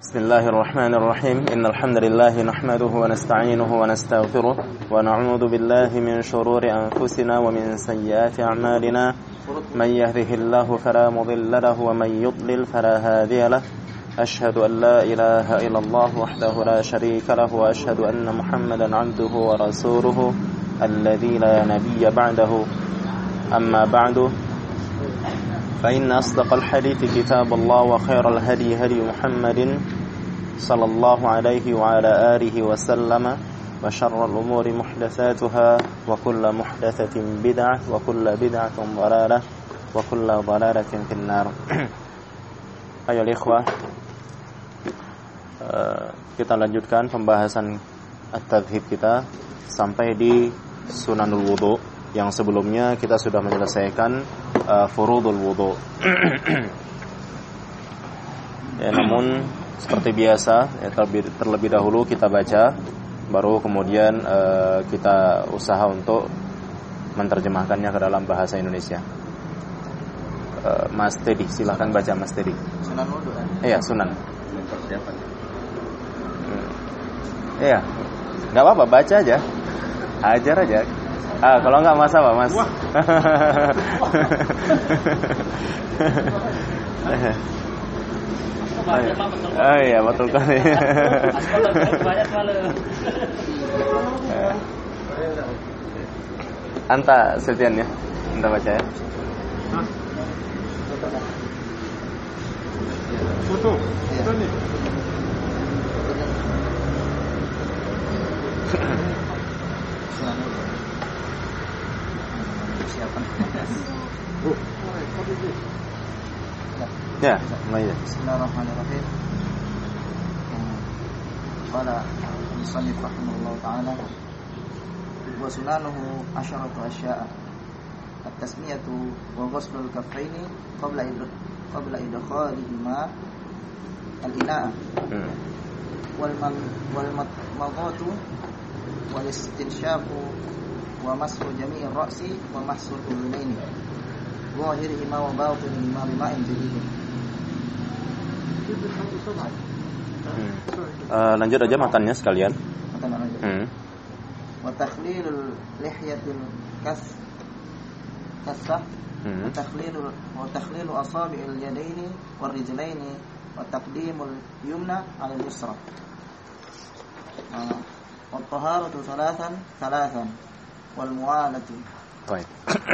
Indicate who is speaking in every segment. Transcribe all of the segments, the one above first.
Speaker 1: Bismillahirrahmanirrahim. Innalhamdalillah nahmaduhu wa nasta'inuhu wa nastaghfiruh wa na'udzu billahi min shururi anfusina wa min sayyiati a'malina. Man yahdihillahu fala mudilla lahu wa man yudlil fala hadiya lahu. Ashhadu an la ilaha illallah wahdahu la sharika lahu wa ashhadu anna Muhammadan 'abduhu wa rasuluhu alladzi la nabiyya ba'dahu. Amma ba'du. فإن أصدق الحديث كتاب الله وخير الهدي هدي محمد صلى الله عليه وعلى آله وسلم وشر الأمور محدثاتها وكل محدثة بدعة وكل بدعة ضلالة وكل ضلالة في النار. Ayo ikhwah, kita lanjutkan pembahasan at-tadhhib kita sampai di sunanul wudu. Yang sebelumnya kita sudah menyelesaikan furudul wudu. Ya, namun seperti biasa ya, terlebih dahulu kita baca, baru kemudian kita usaha untuk menerjemahkannya ke dalam bahasa Indonesia. Mas Teddy, silahkan baca Mas Teddy.
Speaker 2: Sunan wudu kan?
Speaker 1: Iya, sunan. Iya, nggak apa-apa, baca aja, ajar aja. Kalau enggak masa Pak, Mas. Oh iya, betul kan. Anta Setian ya. Anta baca ya.
Speaker 2: Foto. Foto nih.
Speaker 1: Ya, mulai ya.
Speaker 2: Bismillahirrahmanirrahim. Qala musannif rahimahullah ta'ala wa sunanuhu asharatu asya'a at-tasmiyatu wa ghuslul kaffaini qabla idkhalihima al-ina'a wal madghatu wal istinshaqu wa mashu jami'ir ra'si wa mahsul udhunaini zahirihima wa batinihima bima'in jadid.
Speaker 1: Lanjut aja matannya sekalian.
Speaker 2: Matan aja. Wa takhlilul lihyatil kasah wa takhlilu asabi'il yadaini war rijlaini wa taqdimul yumna 'ala al-yusra. Wa taharatu thalathan wal mu'alatu.
Speaker 1: Baik.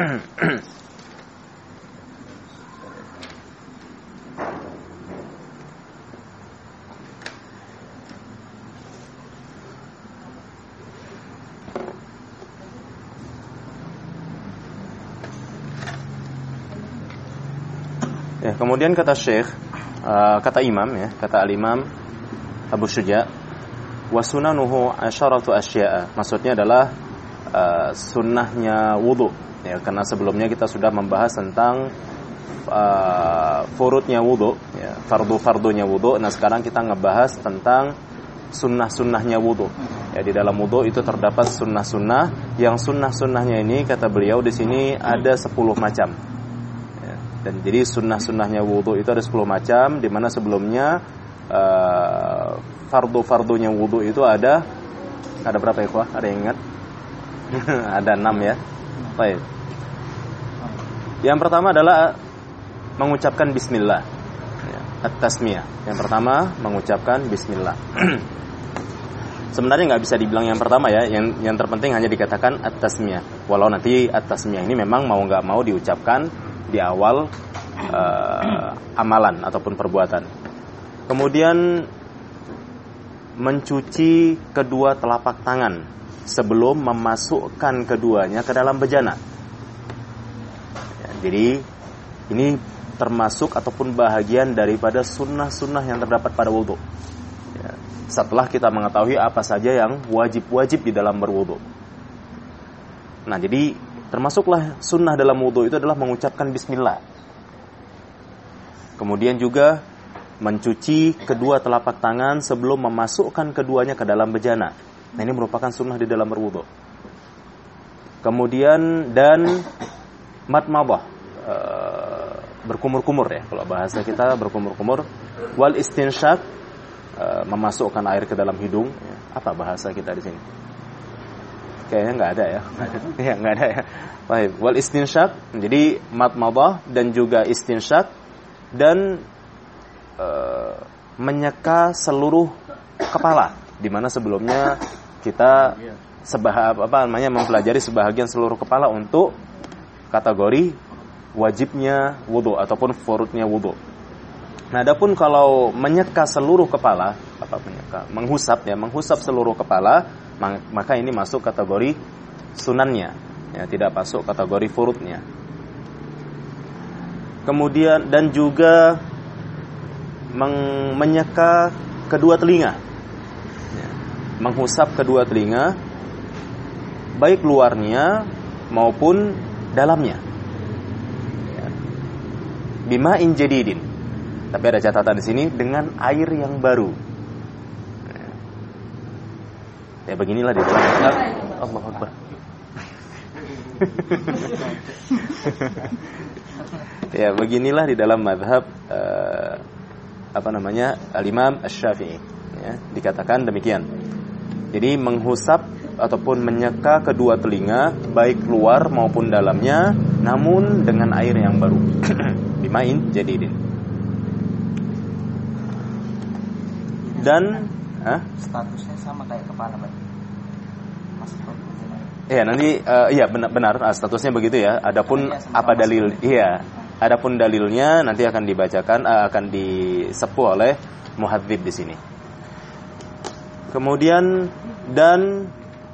Speaker 1: Ya, kemudian kata Syekh, kata Imam ya, kata Al-Imam Abu Syuja, wa sunanuhu asyaratu asya'a. Maksudnya adalah sunnahnya wudu. Ya, karena sebelumnya kita sudah membahas tentang furudnya wudu, ya, fardu-fardunya wudu. Nah, sekarang kita ngebahas tentang sunnah-sunnahnya wudu. Ya, di dalam wudu itu terdapat sunnah-sunnah. Yang sunnah-sunnahnya ini kata beliau di sini ada 10 macam. Dan jadi sunnah-sunnahnya wudu itu ada 10 macam, di mana sebelumnya fardu-fardunya wudu itu ada berapa ya, Ikhwah? Ada yang ingat? Ada 6 ya. Baik. Yang pertama adalah mengucapkan bismillah. At-tasmiyah. Yang pertama mengucapkan bismillah. Sebenarnya nggak bisa dibilang yang pertama ya, yang terpenting hanya dikatakan at-tasmiyah. Walau nanti at-tasmiyah ini memang mau nggak mau diucapkan di awal amalan ataupun perbuatan. Kemudian mencuci kedua telapak tangan sebelum memasukkan keduanya ke dalam bejana. Ya, jadi ini termasuk ataupun bahagian daripada sunnah-sunnah yang terdapat pada wudu. Ya, setelah kita mengetahui apa saja yang wajib-wajib di dalam berwudu. Nah, jadi termasuklah sunnah dalam wudu itu adalah mengucapkan bismillah. Kemudian juga mencuci kedua telapak tangan sebelum memasukkan keduanya ke dalam bejana. Nah, ini merupakan sunnah di dalam berwudu. Kemudian dan matmadah, berkumur-kumur ya, kalau bahasa kita berkumur-kumur. Wal istinshaq memasukkan air ke dalam hidung. Ya. Apa bahasa kita di sini? Kayaknya nggak ada ya. Ya nggak ada ya. Baik. Wal istinsyak, jadi madmadah dan juga istinsyak dan menyeka seluruh kepala, di mana sebelumnya kita mempelajari sebahagian seluruh kepala untuk kategori wajibnya wudu ataupun furudnya wudu. Nah, adapun kalau menyeka seluruh kepala, menghusap seluruh kepala, maka ini masuk kategori sunannya, ya, tidak masuk kategori furudnya. Kemudian dan juga menyeka kedua telinga, ya, menghusap kedua telinga, baik luarnya maupun dalamnya, ya. Bima'in jadidin, tapi ada catatan di sini, dengan air yang baru. Ya, beginilah di dalam mazhab. Allahu Akbar. Ya, beginilah di dalam mazhab Al-Imam Asy-Syafi'i, ya, dikatakan demikian. Jadi menghusap ataupun menyeka kedua telinga baik luar maupun dalamnya, namun dengan air yang baru. Bima'in jadidin. Dan
Speaker 2: statusnya sama kayak kepala, Pak.
Speaker 1: Iya, nanti iya benar statusnya begitu ya. Adapun apa dalil? Iya. Adapun dalilnya nanti akan dibacakan, akan disepuh oleh muhadzib di sini. Kemudian dan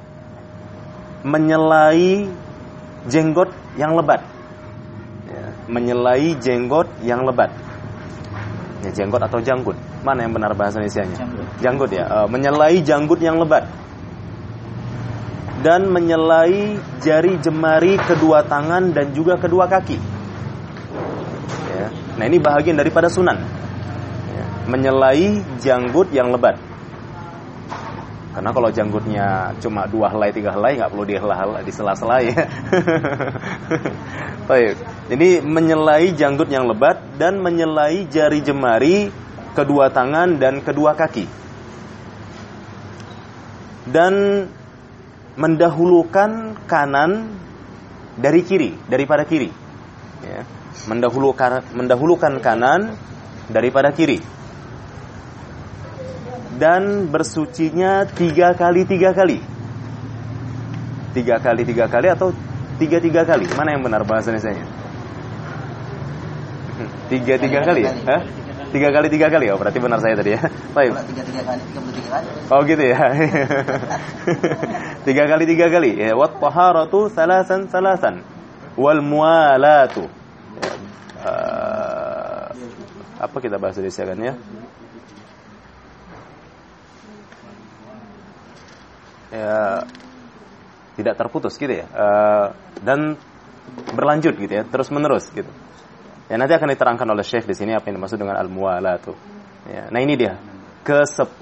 Speaker 1: menyelai jenggot yang lebat. Ya, menyelai jenggot yang lebat. Ya, jenggot atau janggut? Mana yang benar bahasa Indonesianya? Janggut ya. Menyelai janggut yang lebat. Dan menyelai jari jemari kedua tangan dan juga kedua kaki. Ya. Nah, ini bahagian daripada sunan. Ya. Menyelai janggut yang lebat. Karena kalau janggutnya cuma 2 helai 3 helai, nggak perlu disela-sela ya. Baik. Jadi menyelai janggut yang lebat dan menyelai jari jemari kedua tangan dan kedua kaki. Dan mendahulukan kanan daripada kiri. Ya. Mendahulukan kanan daripada kiri. Dan bersucinya 3 kali 3 kali. 3 kali 3 kali atau 3 kali? Mana yang benar bahasa Indonesianya? 3 kali ya? 3 kali 3 kali. Oh, berarti benar saya tadi ya. Baik.
Speaker 2: 3 kali 33 kali.
Speaker 1: Oh, gitu ya. 3 kali 3 kali. Ya, wat taharatu salasan. Wal mualatu. Apa kita bahas di sini kan ya? Ya, tidak terputus gitu ya, dan berlanjut gitu ya, terus menerus gitu. Ya, nanti akan diterangkan oleh Syekh di sini apa yang dimaksud dengan al-muwalatu. Ya, nah ini dia ke-10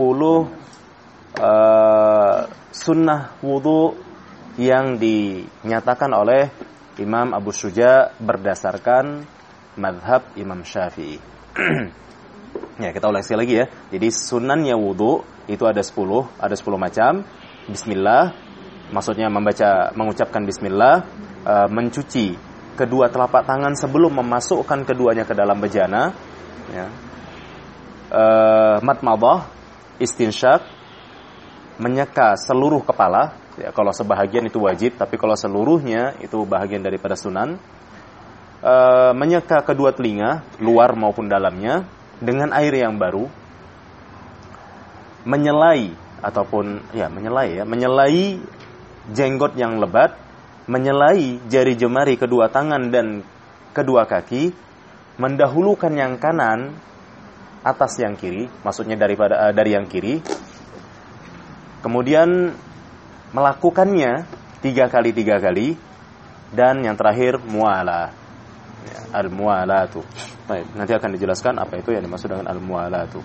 Speaker 1: sunnah wudu yang dinyatakan oleh Imam Abu Syuja berdasarkan mazhab Imam Syafi'i. Ya, kita ulang sekali lagi ya. Jadi sunannya wudu itu ada 10 macam. Bismillah, maksudnya mengucapkan bismillah, mencuci kedua telapak tangan sebelum memasukkan keduanya ke dalam bejana, ya. Madmadah, istinsyak, menyeka seluruh kepala, ya, kalau sebahagian itu wajib, tapi kalau seluruhnya itu bahagian daripada sunan. Menyeka kedua telinga, luar maupun dalamnya, dengan air yang baru. Menyelai jenggot yang lebat, menyelai jari jemari kedua tangan dan kedua kaki, mendahulukan yang kanan atas yang kiri, maksudnya dari yang kiri. Kemudian melakukannya 3 kali 3 kali, dan yang terakhir muala. Ya, al-mualatu. Baik, nanti akan dijelaskan apa itu yang dimaksud dengan al-mualatu.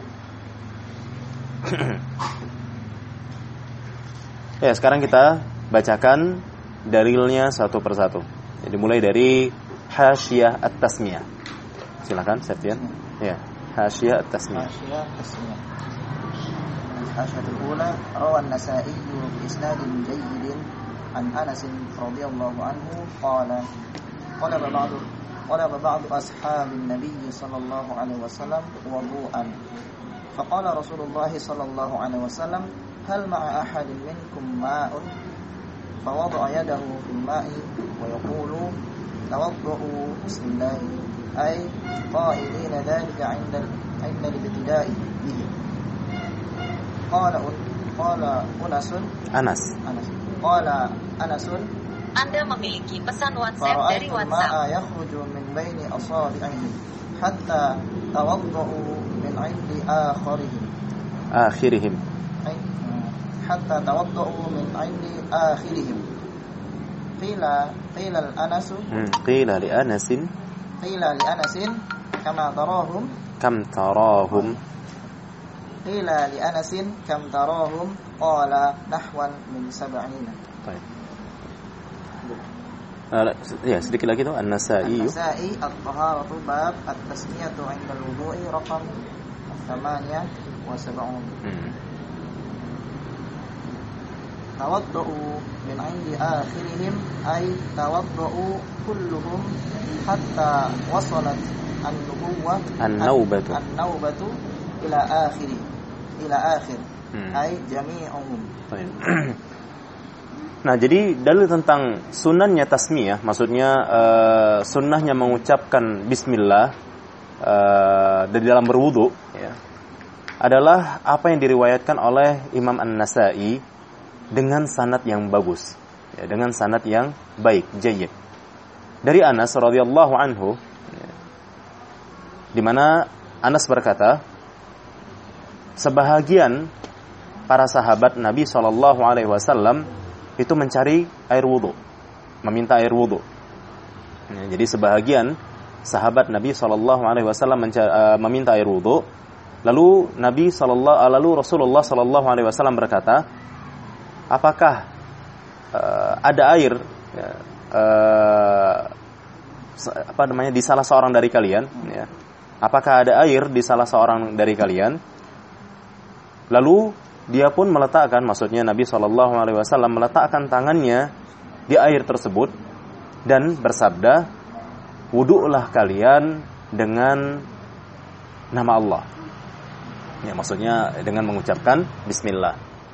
Speaker 1: Ya, sekarang kita bacakan dalilnya satu persatu. Jadi mulai dari Hasyiyah At-Tasmiyah. Silakan, Septian. Ya, Hasyiyah At-Tasmiyah.
Speaker 2: الأشهر الأولى روى النسائي بإسناد جيد عن أنس رضي الله عنه قال طلب بعض أصحاب النبي صلى الله عليه وسلم وضوءا فقال رسول الله صلى الله عليه وسلم هل مع أحد منكم ماء فوضع يده في الماء ويقول توضؤوا بسم الله أي قائلين ذلك عند الابتداء به قال أنس قال أنس
Speaker 3: Anda memiliki pesan WhatsApp dari WhatsApp.
Speaker 2: فَرَأَيْتُ الْمَاءَ يَخْرُجُ مِنْ بَيْنِ أَصَابِعِهِ حَتَّى تَوَضَّؤُوا مِنْ عِنْدِ آخِرِهِمْ حَتَّى تَوَضَّؤُوا مِنْ عِنْدِ آخِرِهِمْ قيل لأنس كم تراهم قال نحوا من 70.
Speaker 1: طيب. Ya, sedikit lagi tuh An-Nasa'i
Speaker 2: At-Taharatu bab At-Tasmiyatu 'inda al-wudu'i raqam 78. Tawaddu'u min 'indi akhirihim ay tawaddu'u kulluhum hatta wasalat an-nawbatu ila akhir ay jami'uhum.
Speaker 1: Nah, jadi dalil tentang sunnahnya tasmiyah, maksudnya sunnahnya mengucapkan bismillah dari dalam berwudu, ya, adalah apa yang diriwayatkan oleh Imam An-Nasa'i dengan sanad yang bagus, ya, dengan sanad yang baik, jayyid. Dari Anas radhiyallahu anhu, ya, di mana Anas berkata, sebahagian para sahabat Nabi SAW itu mencari air wudu, meminta air wudu. Ya, jadi sebahagian sahabat Nabi SAW meminta air wudu, lalu Rasulullah SAW berkata, apakah ada air, ya, di salah seorang dari kalian? Ya, apakah ada air di salah seorang dari kalian? Lalu dia pun meletakkan, maksudnya Nabi SAW meletakkan tangannya di air tersebut dan bersabda, wudu'lah kalian dengan nama Allah. Ya, maksudnya dengan mengucapkan bismillah.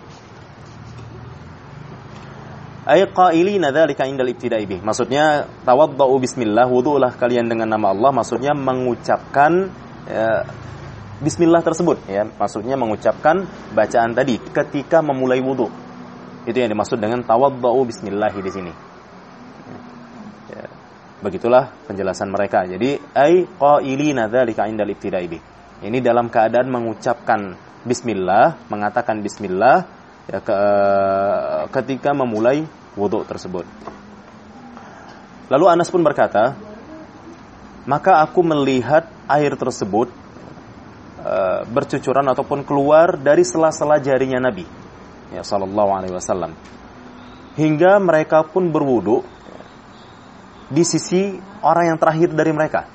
Speaker 1: Ay qailina dzalika indal ibtida'i bih. Maksudnya tawaddau bismillah, wudu'lah kalian dengan nama Allah, maksudnya mengucapkan bismillah tersebut, ya, maksudnya mengucapkan bacaan tadi ketika memulai wudu. Itu yang dimaksud dengan tawaddau bismillah di sini. Ya, begitulah penjelasan mereka. Jadi ai qailina dzalika indal ibtida'i bih. Ini dalam keadaan mengucapkan bismillah, mengatakan bismillah, ya, ketika memulai wudu tersebut. Lalu Anas pun berkata, maka aku melihat air tersebut bercucuran ataupun keluar dari sela-sela jarinya Nabi, ya, sallallahu alaihi wasallam, hingga mereka pun berwudu di sisi orang yang terakhir dari mereka.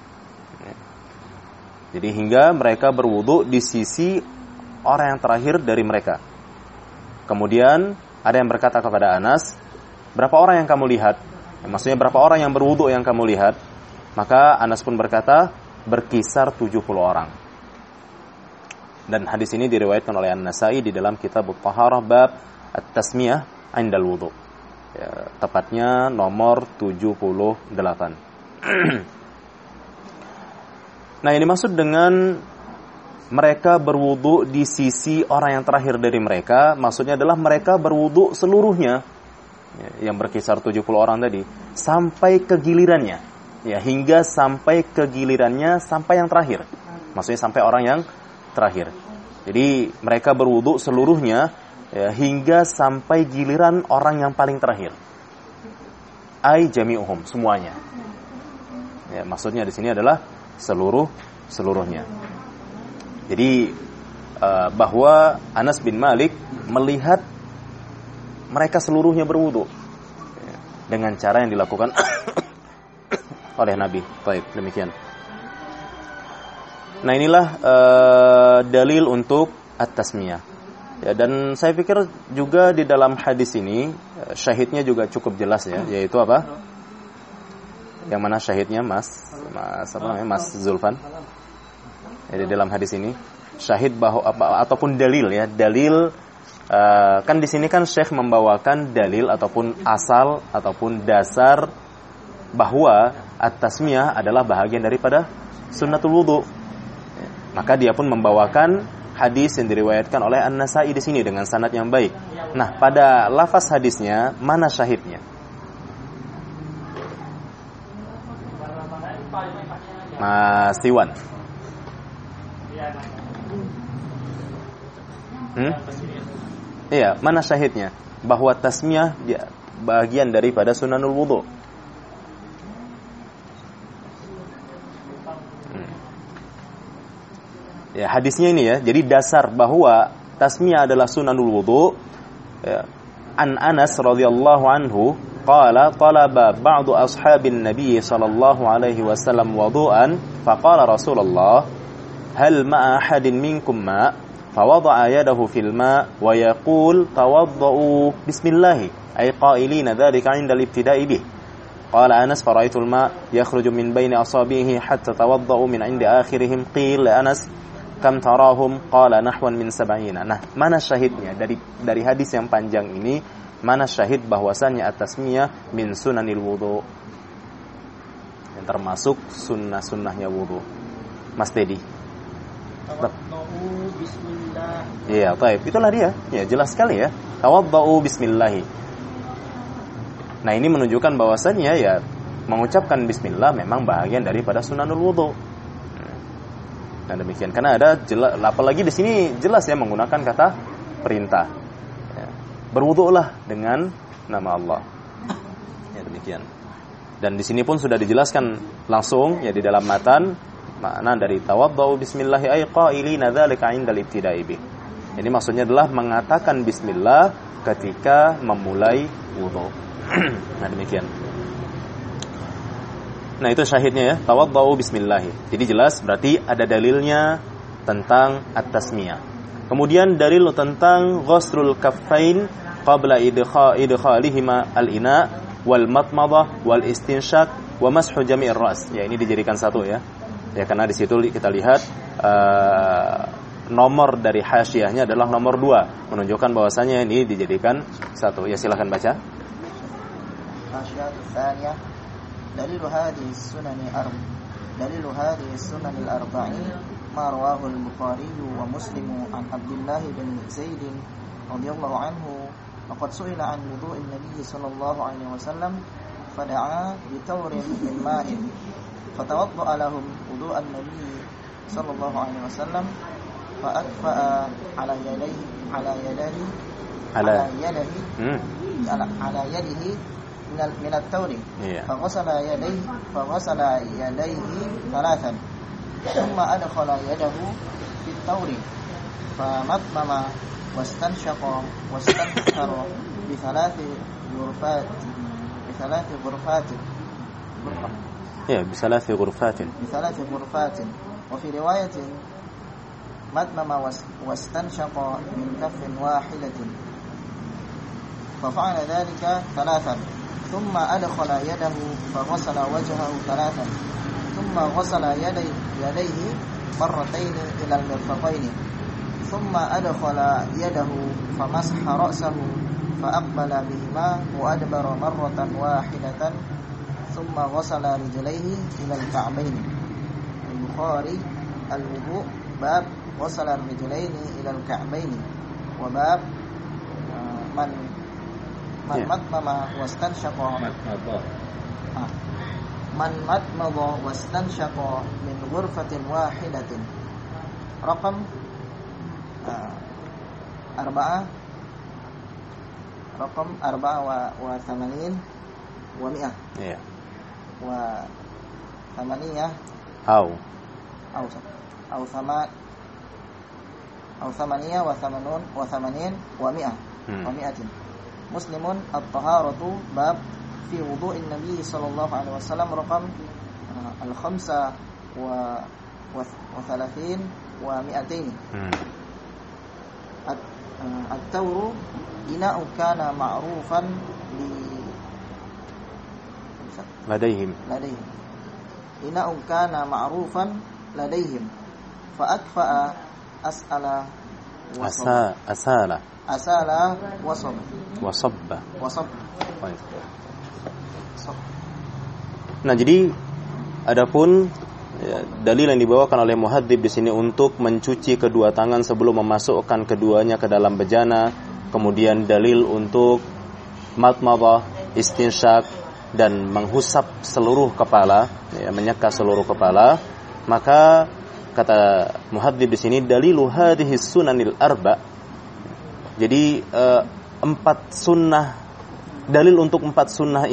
Speaker 1: Jadi hingga mereka berwudu di sisi orang yang terakhir dari mereka. Kemudian ada yang berkata kepada Anas, berapa orang yang kamu lihat? Ya, maksudnya berapa orang yang berwudu yang kamu lihat? Maka Anas pun berkata, berkisar 70 orang. Dan hadis ini diriwayatkan oleh An-Nasa'i di dalam kitab At-Taharah bab At-Tasmiyah 'indal wudu. Ya, tepatnya nomor 78. Nah, ini maksud dengan mereka berwudu di sisi orang yang terakhir dari mereka, maksudnya adalah mereka berwudu seluruhnya, ya, yang berkisar 70 orang tadi, sampai ke gilirannya, ya, hingga sampai ke gilirannya sampai yang terakhir. Maksudnya sampai orang yang terakhir. Jadi mereka berwudu seluruhnya, ya, hingga sampai giliran orang yang paling terakhir. Ai jami'uhum, semuanya. Ya, maksudnya di sini adalah seluruhnya. Jadi bahwa Anas bin Malik melihat mereka seluruhnya berwudu, ya, dengan cara yang dilakukan oleh Nabi. Baik, demikian. Nah, inilah dalil untuk at-tasmiyah. Ya, dan saya pikir juga di dalam hadis ini syahidnya juga cukup jelas ya, yaitu apa? Yang mana syahidnya Mas Zulfan? Ya, di dalam hadis ini syahid bahwa ataupun dalil ya, dalil kan di sini kan Syekh membawakan dalil ataupun asal ataupun dasar bahwa at-tasmiyah adalah bahagian daripada sunnatul wudu. Maka dia pun membawakan hadis yang diriwayatkan oleh An-Nasa'i di sini dengan sanad yang baik. Nah, pada lafaz hadisnya mana syahidnya? Mas Tiwan. Iya, mana syahidnya? Bahwa tasmiyah dia bagian daripada sunanul wudu. Ya, hadisnya ini ya. Jadi dasar bahwa tasmiyah adalah sunanul wudu. Ya. An Anas radhiyallahu anhu qala talaba ba'du ashabin nabiy sallallahu alaihi wasallam wudu'an faqala Rasulullah hal ma'a ahadin minkum ma' فوضع يده في الماء ويقول توضؤوا بسم الله أي قائلين ذلك عند الابتداء به قال أنس فرأيت الماء يخرج من بين أصابعه حتى توضؤوا من عند آخرهم قيل لأنس كم تراهم قال نحو من 70. Nah, mana syahidnya dari hadis yang panjang ini? Mana syahid bahwasannya at-tasmiyah min sunanil wudu, yang termasuk sunnah-sunnahnya wudu? Mas Teddy.
Speaker 2: Bismillah.
Speaker 1: Iya, baik. Itulah dia. Ya, jelas sekali ya. Tawaddau bismillah. Nah, ini menunjukkan bahwasannya ya mengucapkan bismillah memang bahagian daripada sunanul wudu. Nah, demikian. Karena ada apalagi di sini jelas ya menggunakan kata perintah. Ya. Berwudulah dengan nama Allah. Ya, demikian. Dan di sini pun sudah dijelaskan langsung ya di dalam matan makna dari tawaddau bismillah ay qailina dzalika 'indal ibtida'i bih. Ini maksudnya adalah mengatakan bismillah ketika memulai wudu. Nah, demikian. Nah, itu syahidnya ya, tawaddau bismillah. Jadi jelas berarti ada dalilnya tentang at-tasmiyah. Kemudian dalil tentang ghuslul kaffain qabla idkhalihima al-ina wal matmadah wal istinshaq wa mashu jami'ir ras. Ya, ini dijadikan satu ya. Ya, karena di situ kita lihat nomor dari hasyiahnya adalah nomor 2, menunjukkan bahwasanya ini dijadikan satu. Ya, silakan baca.
Speaker 2: Hasyiah tsaniyah dalil hadhihi sunan al-arba'in ma rawahu al-Bukhari wa Muslim an Abdullah bin Zaid radhiyallahu anhu laqad su'ila an wudu'in nabiy sallallahu alaihi wasallam fada'a bi tawrin min ma'in فتوضأ لهم وضوء النبي صلى الله عليه وسلم فأكفأ على يده من التور فغسل يديه ثلاثا ثم أدخل يده في التور فمضمض واستنشق واستنثر بثلاث غرفات
Speaker 1: بثلاث غرفات
Speaker 2: وفي رواية مضمض واستنشق من كف واحدة ففعل ذلك ثلاثا ثم أدخل يده فغسل وجهه ثلاثا ثم غسل يديه مرتين إلى المرفقين ثم أدخل يده فمسح رأسه فأقبل بهما وأدبر مرة واحدة ثم غسل رجليه إلى الكعبين. البخاري الوضوء باب غسل الرجلين إلى الكعبين وباب من مضمض واستنشق من غرفة واحدة. رقم 84 و100 وثمانية
Speaker 1: أو
Speaker 2: ثمانية وثمانين ومئة. مسلم الطهارة باب في وضوء النبي صلى الله عليه وسلم رقم 35 و200. at-tawru ina'u kana ma'rufan
Speaker 1: ladaihim.
Speaker 2: Ina'u kana ma'rufan ladaihim fa akfa'a as'ala asala wasabba.
Speaker 1: Nah, jadi adapun dalil yang dibawakan oleh muhadzib di sini untuk mencuci kedua tangan sebelum memasukkan keduanya ke dalam bejana, kemudian dalil untuk madmadah, istinsyak dan menghusap seluruh kepala, menyeka seluruh kepala, maka kata muhadzib di sini dalilu hadhihi sunanil arba. Jadi 4 sunnah, dalil untuk 4 sunnah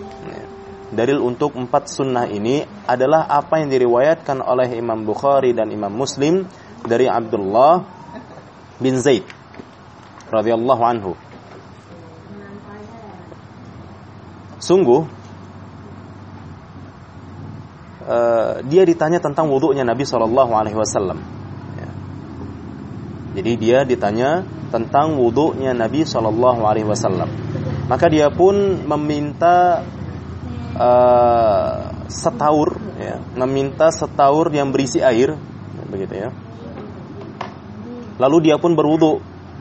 Speaker 1: ini adalah apa yang diriwayatkan oleh Imam Bukhari dan Imam Muslim dari Abdullah bin Zaid radhiyallahu anhu. Sungguh dia ditanya tentang wudunya Nabi SAW. Jadi dia ditanya tentang wudunya Nabi SAW. Maka dia pun meminta setaur, meminta setaur yang berisi air, begitu ya. Lalu dia pun berwudu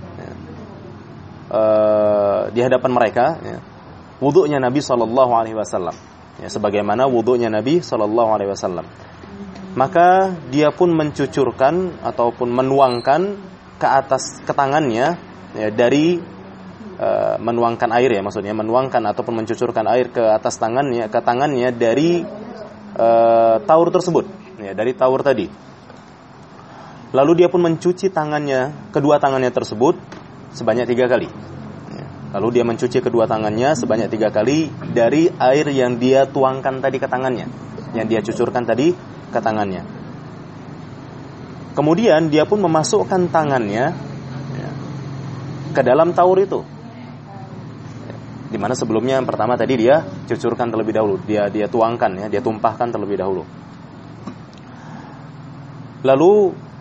Speaker 1: di hadapan mereka, wudunya Nabi SAW, sebagaimana wudunya Nabi SAW. Maka dia pun mencucurkan ataupun menuangkan ke tangannya, dari menuangkan air, maksudnya menuangkan ataupun mencucurkan air ke tangannya dari taur tersebut, dari taur tadi. Lalu dia pun mencuci kedua tangannya tersebut sebanyak 3 kali. Lalu dia mencuci kedua tangannya sebanyak 3 kali dari air yang dia tuangkan tadi ke tangannya, yang dia cucurkan tadi ke tangannya. Kemudian dia pun memasukkan tangannya ke dalam taur itu, di mana sebelumnya yang pertama tadi dia cucurkan terlebih dahulu, dia tuangkan, dia tumpahkan terlebih dahulu. Lalu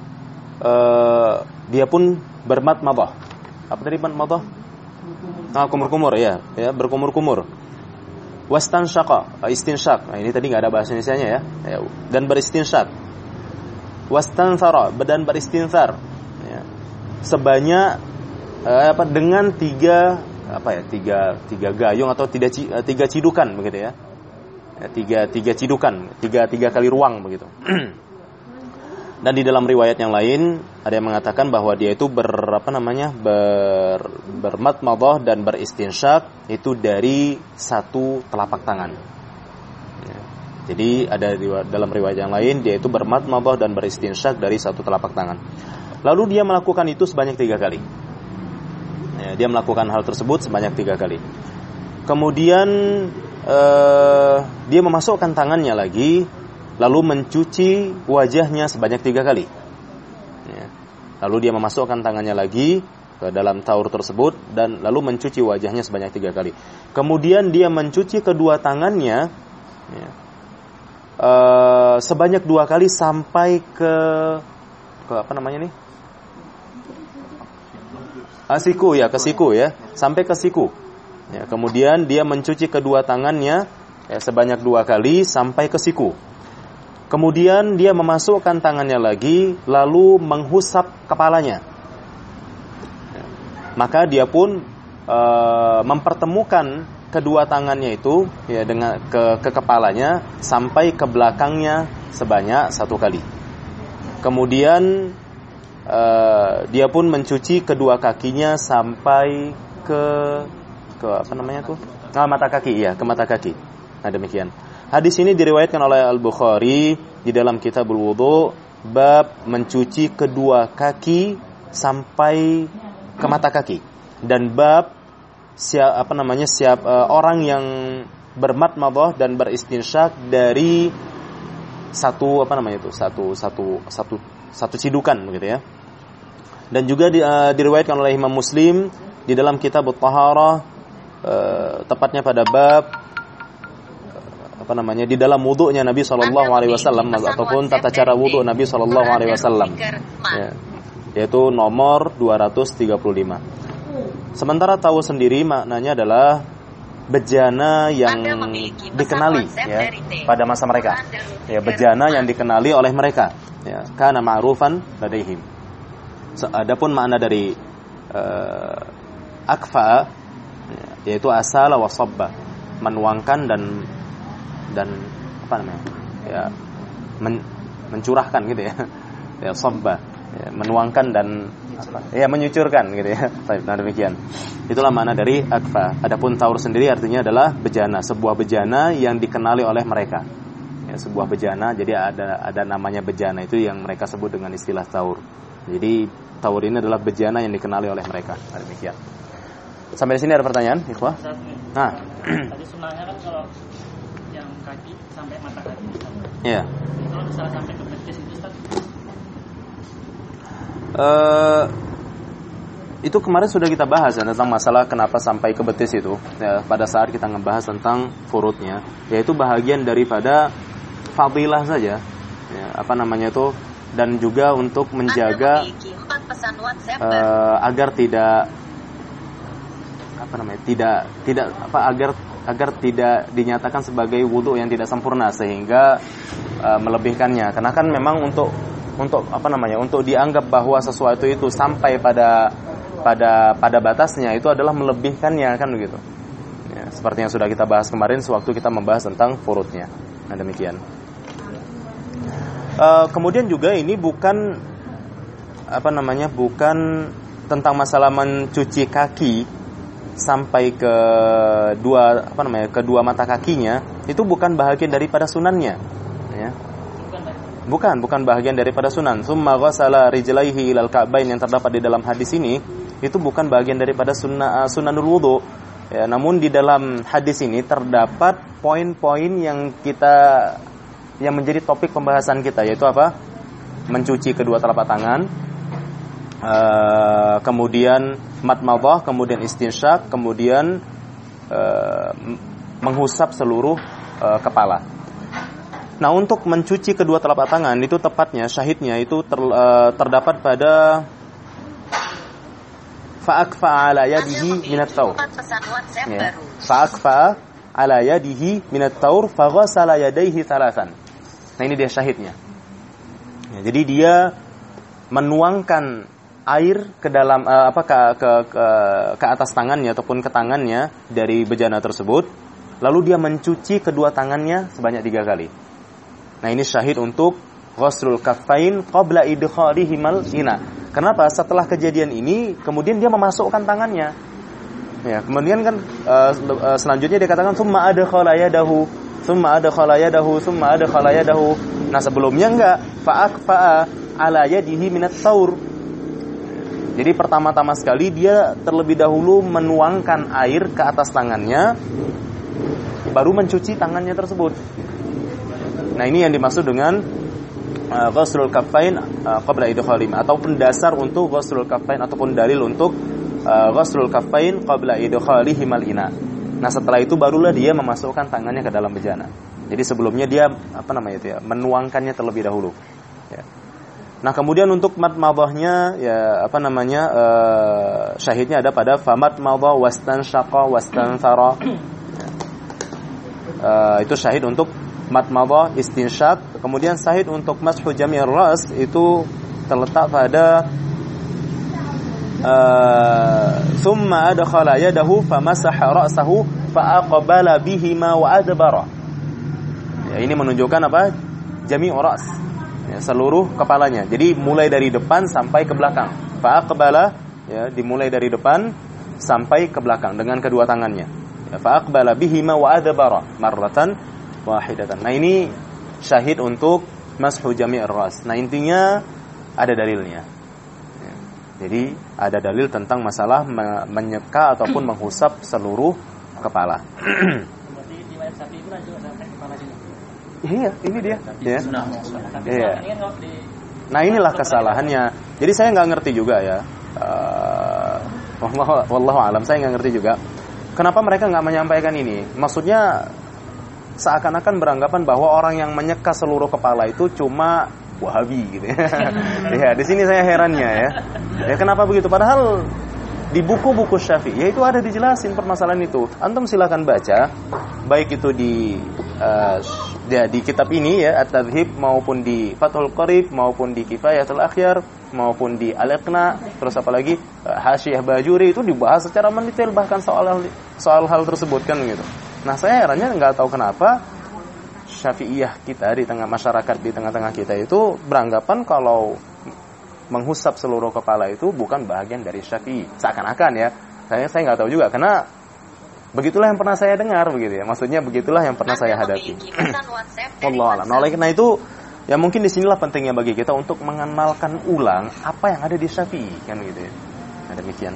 Speaker 1: dia pun bermadmadah. Apa tadi madmadah? Kumur-kumur, berkumur-kumur. Wastansyaqa, istinsyak. Nah, ini tadi enggak ada bahasa Indonesianya, ya. Dan beristinsyak. Wastanthara, dan beristinsar. Sebanyak dengan 3 gayung atau 3 cidukan, begitu ya. 3 cidukan, 3 kali ruang, begitu. Dan di dalam riwayat yang lain ada yang mengatakan bahwa dia itu bermadmadah dan beristinsyak itu dari 1 telapak tangan. Jadi ada dalam riwayat yang lain dia itu bermadmadah dan beristinsyak dari 1 telapak tangan. Lalu dia melakukan itu sebanyak 3 kali. Dia melakukan hal tersebut sebanyak 3 kali. Kemudian dia memasukkan tangannya lagi, lalu mencuci wajahnya sebanyak 3 kali. Lalu dia memasukkan tangannya lagi ke dalam taur tersebut dan lalu mencuci wajahnya sebanyak 3 kali. Kemudian dia mencuci kedua tangannya sebanyak 2 kali sampai ke apa namanya nih? Siku, ke siku, sampai ke siku. Kemudian dia mencuci kedua tangannya sebanyak 2 kali sampai ke siku. Kemudian dia memasukkan tangannya lagi, lalu menghusap kepalanya. Maka dia pun mempertemukan kedua tangannya itu dengan ke kepalanya sampai ke belakangnya sebanyak 1 kali. Kemudian dia pun mencuci kedua kakinya sampai ke mata kaki, ke mata kaki. Nah, demikian. Hadis ini diriwayatkan oleh Al-Bukhari di dalam Kitabul Wudu, bab mencuci kedua kaki sampai ke mata kaki, dan bab orang yang bermadmadah dan beristinsyak dari satu cidukan, begitu ya. Dan juga diriwayatkan oleh Imam Muslim di dalam Kitabut Taharah, tepatnya pada bab di dalam wudunya Nabi SAW ataupun tata cara wudu Nabi SAW. yaitu nomor 235. Sementara taur sendiri maknanya adalah bejana yang dikenali ya pada masa mereka. Ya, bejana yang dikenali oleh mereka. Ya, kana ma'rufan ladaihim. Adapun makna dari akfa yaitu asala wa sabba, menuangkan dan apa namanya? Ya, mencurahkan gitu ya. Ya, sabba, ya, menuangkan dan apa? Ya, menyucurkan gitu ya. Nah, demikian. Itulah makna dari akfa. Adapun taur sendiri artinya adalah bejana, sebuah bejana yang dikenali oleh mereka. Ya, sebuah bejana, jadi ada namanya bejana, itu yang mereka sebut dengan istilah taur. Jadi taur ini adalah bejana yang dikenali oleh mereka. Nah, demikian. Sampai di sini ada pertanyaan, Ikhwah? Nah,
Speaker 4: tadi sunnahnya kan kalau yang kaki sampai mata kaki.
Speaker 1: Iya.
Speaker 4: Kalau misalnya sampai ke betis itu Ustaz?
Speaker 1: Itu kemarin sudah kita bahas ya, tentang masalah kenapa sampai ke betis itu ya, pada saat kita ngebahas tentang furudnya, yaitu bahagian daripada fadilah saja ya, apa namanya itu, dan juga untuk menjaga agar tidak apa namanya, tidak apa, agar tidak dinyatakan sebagai wudu yang tidak sempurna sehingga melebihkannya. Karena kan memang untuk apa namanya, untuk dianggap bahwa sesuatu itu sampai pada batasnya itu adalah melebihkannya, kan begitu ya, seperti yang sudah kita bahas kemarin sewaktu kita membahas tentang furudnya. Nah, demikian. Kemudian juga ini bukan apa namanya, bukan tentang masalah mencuci kaki sampai ke kedua mata kakinya, itu bukan bahagian daripada sunannya ya. Bukan bahagian daripada sunan. Summa ghasala rijlaihi ilal ka'bain yang terdapat di dalam hadis ini, itu bukan bagian daripada sunanul wudu ya, namun di dalam hadis ini terdapat poin-poin yang menjadi topik pembahasan kita, yaitu apa? Mencuci kedua telapak tangan, kemudian madmadah, kemudian istinsyak, kemudian menghusap seluruh kepala. Nah, untuk mencuci kedua telapak tangan itu tepatnya syahidnya itu terdapat pada fa'akfa ala yadihi minat taur. Ya. Fa'akfa ala yadihi minat taur faghasala yadayhi thalathan. Nah, ini dia syahidnya. Ya, jadi dia menuangkan air ke dalam ke atas tangannya ataupun ke tangannya dari bejana tersebut, lalu dia mencuci kedua tangannya sebanyak 3 kali. Nah, ini syahid untuk ghuslul kaffain qabla idkhalihimal ina. Kenapa? Setelah kejadian ini kemudian dia memasukkan tangannya. Ya, kemudian kan selanjutnya dia katakan summa adkhala yadahu, summa adkhala yadahu, summa adkhala yadahu. Nah, sebelumnya enggak, fa'akfa ala yadihi minat taur. Jadi pertama-tama sekali dia terlebih dahulu menuangkan air ke atas tangannya, baru mencuci tangannya tersebut. Nah, ini yang dimaksud dengan ghuslul kaffain qabla idkhalihim, ataupun dasar untuk ghuslul kaffain ataupun dalil untuk ghuslul kaffain qabla idkhalihimal ina. Nah, setelah itu barulah dia memasukkan tangannya ke dalam bejana. Jadi sebelumnya dia menuangkannya terlebih dahulu. Ya. Nah, kemudian untuk madmadahnya syahidnya ada pada famadmadah wastanshaqa wastanthara. Itu syahid untuk madmadah, istinsyak. Kemudian syahid untuk mashu jami'ir ras itu terletak pada thumma adkhala yadahu famasaha ra'sahu fa'aqbala bihima wa adbara. Ya, ini menunjukkan apa? Jami'ur ras. Ya, seluruh kepalanya. Jadi mulai dari depan sampai ke belakang. Fa'aqbala, ya, dimulai dari depan sampai ke belakang dengan kedua tangannya. Ya, fa'aqbala bihima wa adbara marratan wahidatan. Nah, ini syahid untuk mashu jami'ir ras. Nah, intinya ada dalilnya. Ya, jadi ada dalil tentang masalah menyeka ataupun menghusap seluruh kepala.
Speaker 4: Berarti di wayang sapi itu juga sampai kepala sini.
Speaker 1: Iya, ini dia. Ya. Iya. Nah, inilah kesalahannya. Jadi saya nggak ngerti juga ya. Wallahu alam, saya nggak ngerti juga. Kenapa mereka nggak menyampaikan ini? Maksudnya seakan-akan beranggapan bahwa orang yang menyeka seluruh kepala itu cuma Wahabi gitu ya. Ya, di sini saya herannya ya. Ya kenapa begitu? Padahal di buku-buku Syafi'iyah itu ada dijelasin permasalahan itu. Antum silakan baca, baik itu di kitab ini ya At-Tadhib, maupun di Fathul Qarib, maupun di Kifayatul Akhyar, maupun di Al-Iqna, terus apalagi Hasyiyah Bajuri, itu dibahas secara mendetail bahkan soal hal tersebut kan gitu. Nah, saya herannya nggak tahu kenapa Syafi'iyah kita di tengah masyarakat, di tengah-tengah kita itu beranggapan kalau menghusap seluruh kepala itu bukan bagian dari Syafi'i. Seakan-akan ya. Saya nggak tahu juga karena begitulah yang pernah saya dengar begitu ya. Maksudnya begitulah yang pernah saya hadapi. Wallahu a'lam. Nah, oleh karena itu ya mungkin disinilah pentingnya bagi kita untuk mengenalkan ulang apa yang ada di Syafi'i kan gitu ya. Nah, demikian.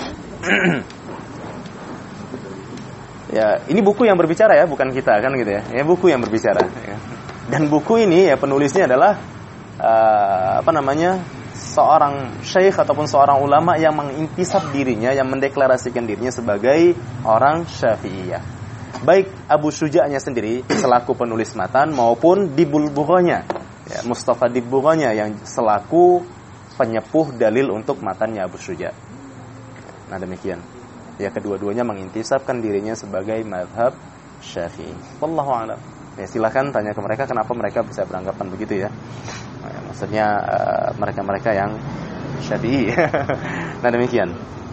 Speaker 1: Ya, ini buku yang berbicara ya, bukan kita kan gitu ya. Ya, buku yang berbicara ya. Dan buku ini ya penulisnya adalah seorang syekh ataupun seorang ulama yang mengintisab dirinya, yang mendeklarasikan dirinya sebagai orang Syafi'iyah. Baik Abu Syuja'nya sendiri selaku penulis matan maupun Dibulbughanya, ya, Mustafa Dibulbughanya yang selaku penyepuh dalil untuk matannya Abu Syuja'. Nah, demikian. Ya, kedua-duanya mengintisabkan dirinya sebagai mazhab Syafi'i. Wallahu a'lam. Ya, silakan tanya ke mereka kenapa mereka bisa beranggapan begitu ya. Nah, maksudnya mereka-mereka yang Syafi'i. Nah, demikian.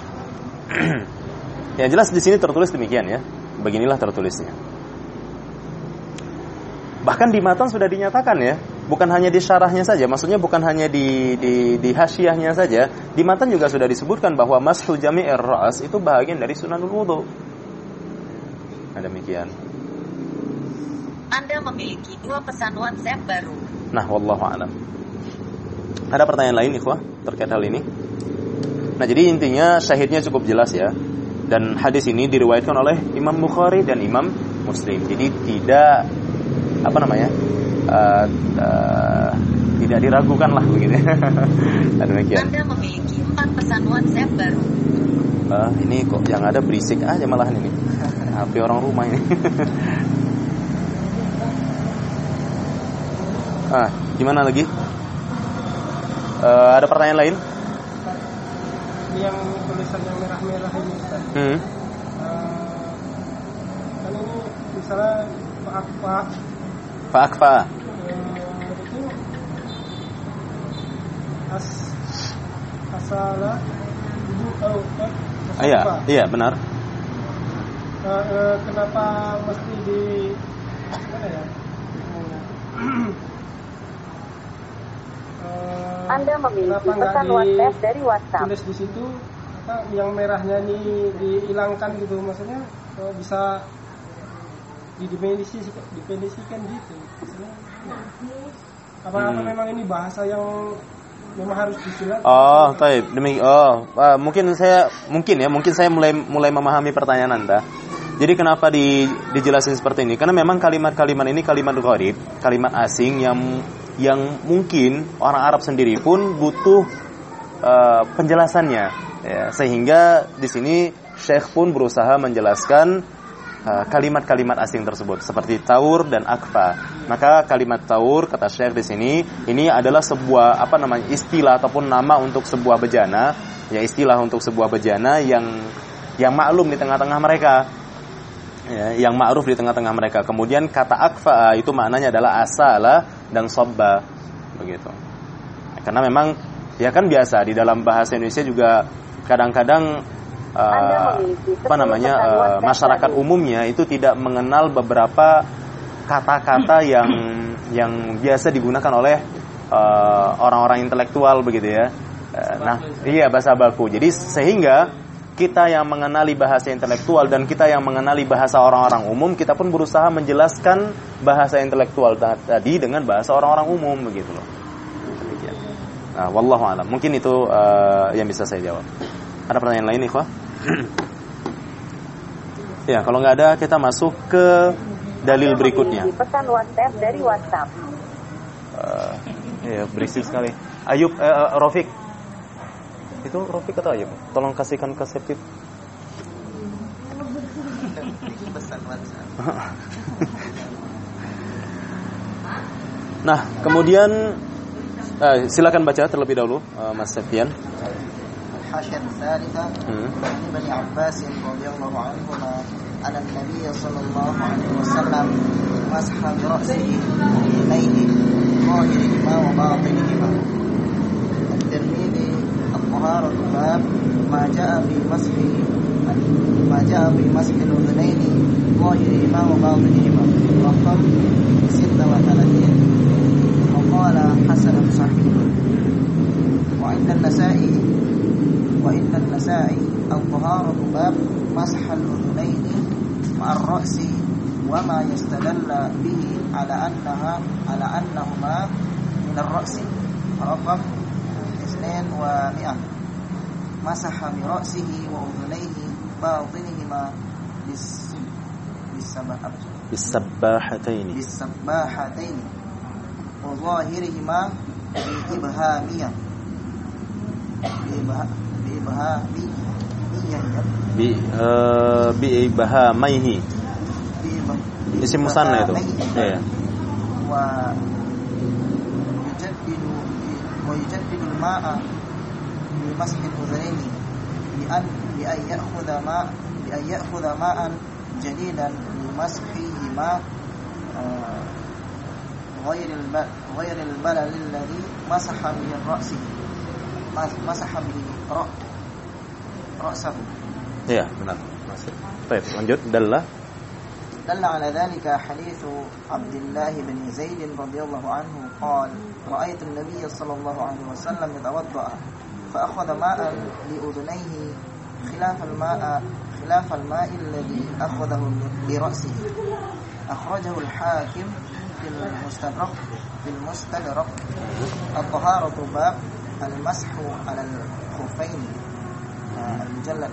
Speaker 1: Yang jelas di sini tertulis demikian ya. Beginilah tertulisnya. Bahkan di matan sudah dinyatakan ya, bukan hanya di syarahnya saja, maksudnya bukan hanya di hasyiyahnya saja, di matan juga sudah disebutkan bahwa mashu jami'ir ra's itu bahagian dari sunanul wudu. Nah, demikian.
Speaker 3: Anda memiliki 2 pesan WhatsApp baru.
Speaker 1: Nah, wallahu a'lam. Ada pertanyaan lain ikhwah terkait hal ini? Nah, jadi intinya syahidnya cukup jelas ya. Dan hadis ini diriwayatkan oleh Imam Bukhari dan Imam Muslim. Jadi tidak tidak diragukan lah begitu. Dan demikian.
Speaker 3: Anda memiliki 4 pesan WhatsApp baru.
Speaker 1: Ini kok yang ada berisik aja malahan ini. HP orang rumah ini. Gimana lagi? Ada pertanyaan lain?
Speaker 4: Yang tulisannya merah-merah ini Ustaz. Kan ini misalnya
Speaker 1: Fa'akfa.
Speaker 4: Itu asala ibu tahu kan?
Speaker 1: Iya, benar.
Speaker 4: Kenapa mesti di mana ya?
Speaker 3: Anda memiliki pesan WhatsApp dari WhatsApp.
Speaker 4: Tulis di situ yang merahnya ini dihilangkan gitu, maksudnya bisa didefinisikan gitu. Maksudnya apa memang ini bahasa yang memang harus disilat?
Speaker 1: Taib. Mungkin saya mulai memahami pertanyaan Anda. Jadi kenapa dijelasin seperti ini? Karena memang kalimat-kalimat ini kalimat gharib, kalimat asing yang mungkin orang Arab sendiri pun butuh penjelasannya, ya, sehingga di sini Syekh pun berusaha menjelaskan kalimat-kalimat asing tersebut seperti taur dan akfa. Maka kalimat taur kata Syekh di sini ini adalah sebuah istilah ataupun nama untuk sebuah bejana, ya, istilah untuk sebuah bejana yang maklum di tengah-tengah mereka. Ya, yang ma'ruf di tengah-tengah mereka. Kemudian kata akfa itu maknanya adalah asala dan sobba, begitu. Karena memang ya kan biasa di dalam bahasa Indonesia juga kadang-kadang masyarakat umumnya itu tidak mengenal beberapa kata-kata yang biasa digunakan oleh orang-orang intelektual begitu ya. Bahasa baku. Jadi sehingga kita yang mengenali bahasa intelektual dan kita yang mengenali bahasa orang-orang umum, kita pun berusaha menjelaskan bahasa intelektual tadi dengan bahasa orang-orang umum begitu loh. Nah, wallahu a'lam. Mungkin itu yang bisa saya jawab. Ada pertanyaan lain, ikhwah? Ya, kalau nggak ada kita masuk ke dalil berikutnya.
Speaker 3: Pesan WhatsApp dari WhatsApp.
Speaker 1: Ya, berisik sekali. Ayub, Rafiq. Itu Rafiq atau Ayub? Tolong kasihkan ke Septip. Nah, kemudian Silakan baca terlebih dahulu, Mas Sefyan.
Speaker 2: الحاشية الثالثة عن ابن عباس رضي الله عنهما أن النبي صلى الله عليه وسلم مسح برأسه وأذنيه ظاهرهما وباطنهما. الترمذي الطهارة باب ما جاء في مسح الأذنين ظاهرهما وباطنهما رقم 36 وقال حسن صحيح. وإن النسائي الطهارة باب مسح الأذنين مع الرأس وما يستدل به على أنهما من الرأس رقم 200 مسح برأسه وأذنيه باطنهما
Speaker 1: بالسباحتين
Speaker 2: وظاهرهما
Speaker 1: بإبهاميه isim musanna itu. Iya.
Speaker 2: ويجدد الماء بمسح الأذنين بأن يأخذ ماء جديدا لمسحهما غير البلل الذي مسح به رأسه.
Speaker 1: Iya, benar. Baik, lanjut.
Speaker 2: دل على ذلك حديث عبد الله بن زيد رضي الله عنه قال رأيت النبي صلى الله عليه وسلم يتوضأ فأخذ ماء لأذنيه خلاف الماء الذي أخذه برأسه. أخرجه الحاكم في المستدرك. الطهارة باب المسح على الخفين المجلد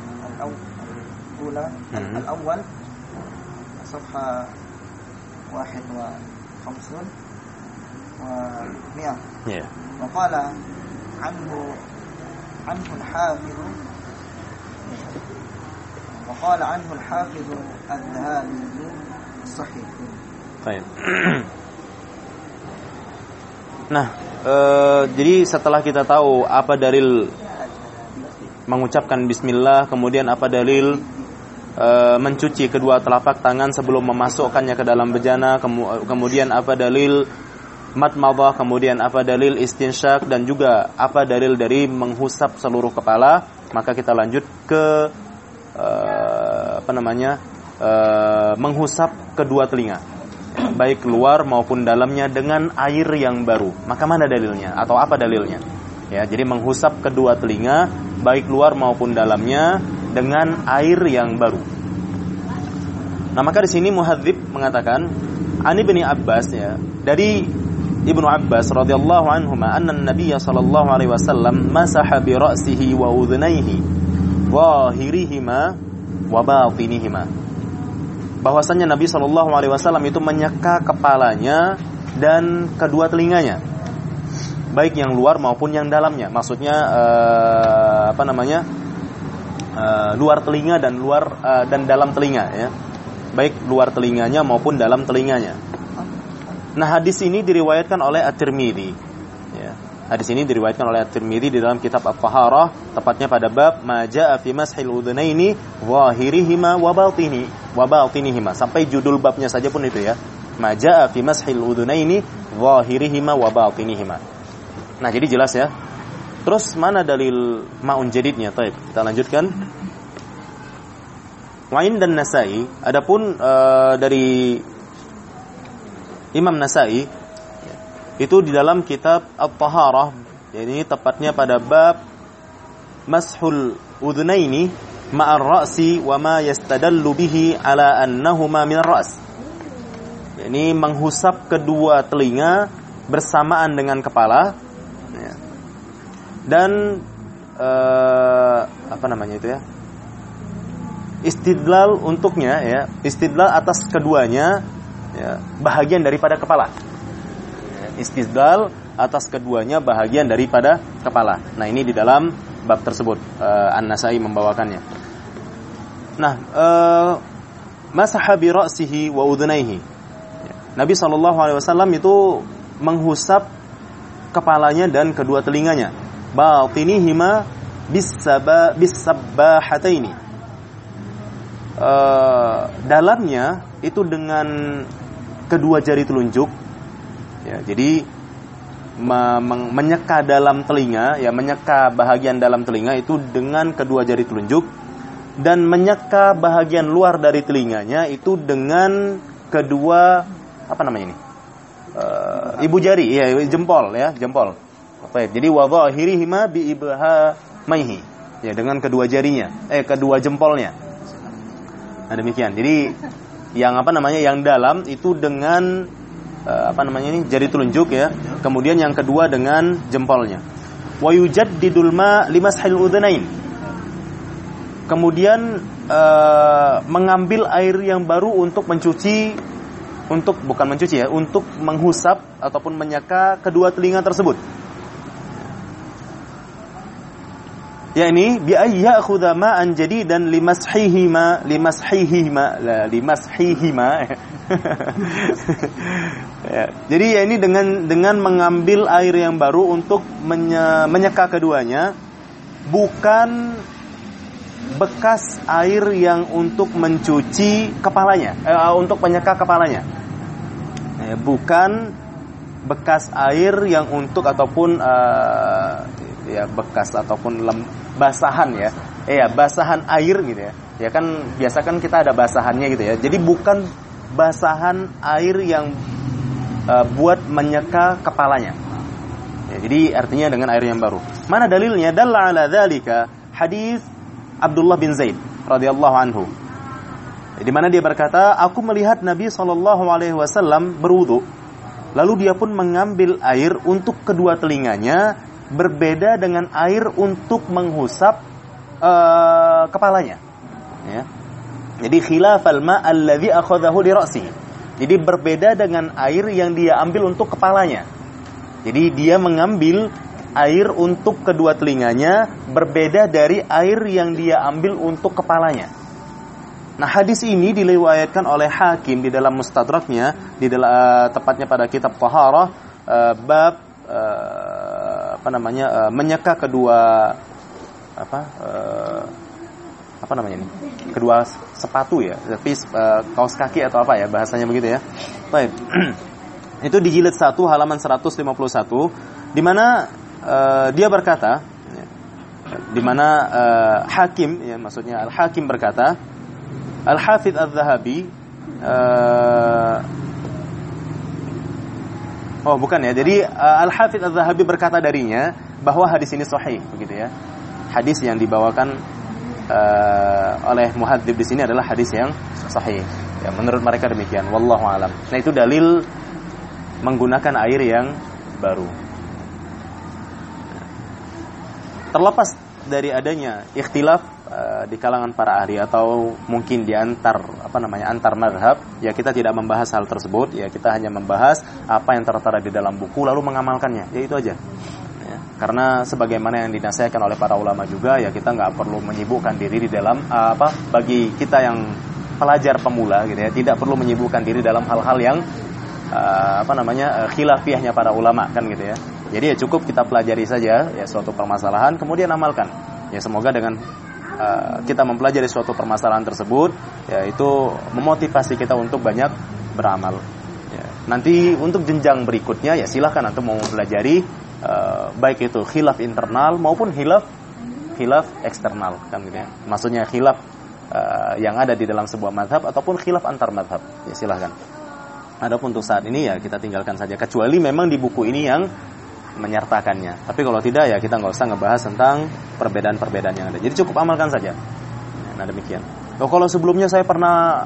Speaker 2: الأول صفحة 51 و100. وقال عنه الحافظ الذهبي الصحيح.
Speaker 1: Baik. Nah, jadi setelah kita tahu apa dalil mengucapkan bismillah, kemudian apa dalil mencuci kedua telapak tangan sebelum memasukkannya ke dalam bejana, kemudian apa dalil madmadah, kemudian apa dalil istinsyak, dan juga apa dalil dari menghusap seluruh kepala, maka kita lanjut ke menghusap kedua telinga, baik luar maupun dalamnya dengan air yang baru. Maka mana dalilnya atau apa dalilnya? Ya, jadi menghusap kedua telinga baik luar maupun dalamnya dengan air yang baru. Nah, maka di sini muhadzib mengatakan Ani bin Abbas, ya, dari Ibnu Abbas radhiyallahu anhuma anna an-nabiy sallallahu alaihi wasallam masaha bi ra'sihi wa udhnayhi zahirihima wa batinihima. Bahwasanya Nabi sallallahu alaihi wasallam itu menyeka kepalanya dan kedua telinganya, baik yang luar maupun yang dalamnya. Maksudnya luar telinga dan dan dalam telinga, ya, baik luar telinganya maupun dalam telinganya. Nah, hadis ini diriwayatkan oleh At-Tirmidzi, ya. Hadis ini diriwayatkan oleh At-Tirmidzi di dalam kitab At-Taharah, tepatnya pada bab ma jaa fi mashil udhunaini zahirihima wa batinihima, sampai judul babnya saja pun itu, ya, ma jaa fi mashil udhunaini zahirihima wa batinihima. Nah, jadi jelas, ya. Terus mana dalil ma'un jadidnya? Baik, kita lanjutkan. Wa'in dan Nasai, adapun dari Imam Nasai itu di dalam kitab At-Taharah, ini tepatnya pada bab mashul udhunaini ma'ar ra'si wa ma yastadallu bihi ala annahuma min ar-ra's. Ini menghusap kedua telinga bersamaan dengan kepala, ya. Dan istidlal untuknya, ya, istidlal atas keduanya, ya, bahagian daripada kepala. Istidlal atas keduanya bahagian daripada kepala. Nah, ini di dalam bab tersebut An-Nasai membawakannya. Nah, masaha bi ra'sihi wa udhunayhi. Nabi SAW itu menghusap kepalanya dan kedua telinganya. Batinihima bis-sabbahataini. Dalamnya itu dengan kedua jari telunjuk. Ya, jadi menyeka dalam telinga, ya, menyeka bahagian dalam telinga itu dengan kedua jari telunjuk, dan menyeka bahagian luar dari telinganya itu dengan kedua ibu jari, ya, jempol, ya, jempol. Baik, jadi wa dhahirihima bi ibhamaihi, ya, dengan kedua jarinya, kedua jempolnya. Nah, demikian. Jadi yang dalam itu dengan jari telunjuk, ya. Kemudian yang kedua dengan jempolnya. Wa yujaddidul ma limashil udhunain. Kemudian mengambil air yang baru untuk untuk menghusap ataupun menyeka kedua telinga tersebut. Ya, ini bi ayyakhudha ma'an jadidan limashihima ya, jadi ya ini dengan mengambil air yang baru untuk menyeka keduanya, bukan bekas air yang untuk mencuci kepalanya, untuk menyeka kepalanya, ya, bukan bekas air yang untuk ataupun bekas ataupun basahan, ya, basahan air gitu, ya. Ya kan biasa kan kita ada basahannya gitu, ya. Jadi bukan basahan air yang buat menyeka kepalanya. Ya, jadi artinya dengan air yang baru. Mana dalilnya? Dalla ala dzalika hadis Abdullah bin Zaid radhiyallahu anhu. Di mana dia berkata, aku melihat Nabi SAW berwudu, lalu dia pun mengambil air untuk kedua telinganya, berbeda dengan air untuk menghusap kepalanya. Ya. Jadi khilafal ma alladhi akhadahu li ra'si. Jadi berbeda dengan air yang dia ambil untuk kepalanya. Jadi dia mengambil air untuk kedua telinganya, berbeda dari air yang dia ambil untuk kepalanya. Nah, hadis ini diriwayatkan oleh Hakim di dalam Mustadraknya, tepatnya pada kitab Taharah, bab menyeka kedua kedua sepatu, ya, tapi kaos kaki atau apa, ya, bahasanya begitu, ya. Baik. Itu di jilid 1 halaman 151, di mana dia berkata, di mana Hakim, ya, maksudnya Al-Hakim berkata, Al-Hafidz Az-Zahabi Jadi Al-Hafidz Az-Zahabi berkata darinya bahwa hadis ini sahih, begitu, ya. Hadis yang dibawakan oleh muhadzib di sini adalah hadis yang sahih. Ya, menurut mereka demikian. Wallahu alam. Nah, itu dalil menggunakan air yang baru. Terlepas dari adanya ikhtilaf di kalangan para ahli atau mungkin di antar mazhab, ya, kita tidak membahas hal tersebut, ya, kita hanya membahas apa yang tertera di dalam buku lalu mengamalkannya, ya, itu aja. Ya, karena sebagaimana yang dinasihatkan oleh para ulama juga, ya, kita nggak perlu menyibukkan diri di dalam bagi kita yang pelajar pemula, gitu, ya, tidak perlu menyibukkan diri dalam hal-hal yang khilafiyahnya para ulama, kan, gitu, ya. Jadi ya cukup kita pelajari saja, ya, suatu permasalahan, kemudian amalkan. Ya, semoga dengan kita mempelajari suatu permasalahan tersebut, ya, itu memotivasi kita untuk banyak beramal. Ya, nanti untuk jenjang berikutnya, ya, silahkan antum mau mempelajari baik itu khilaf internal maupun khilaf eksternal, kan, gitu, ya. Maksudnya khilaf yang ada di dalam sebuah mazhab ataupun khilaf antar mazhab, ya, silahkan. Adapun untuk saat ini, ya, kita tinggalkan saja, kecuali memang di buku ini yang menyertakannya. Tapi kalau tidak, ya, kita nggak usah ngebahas tentang perbedaan-perbedaan yang ada. Jadi cukup amalkan saja. Nah, demikian. Kalau sebelumnya saya pernah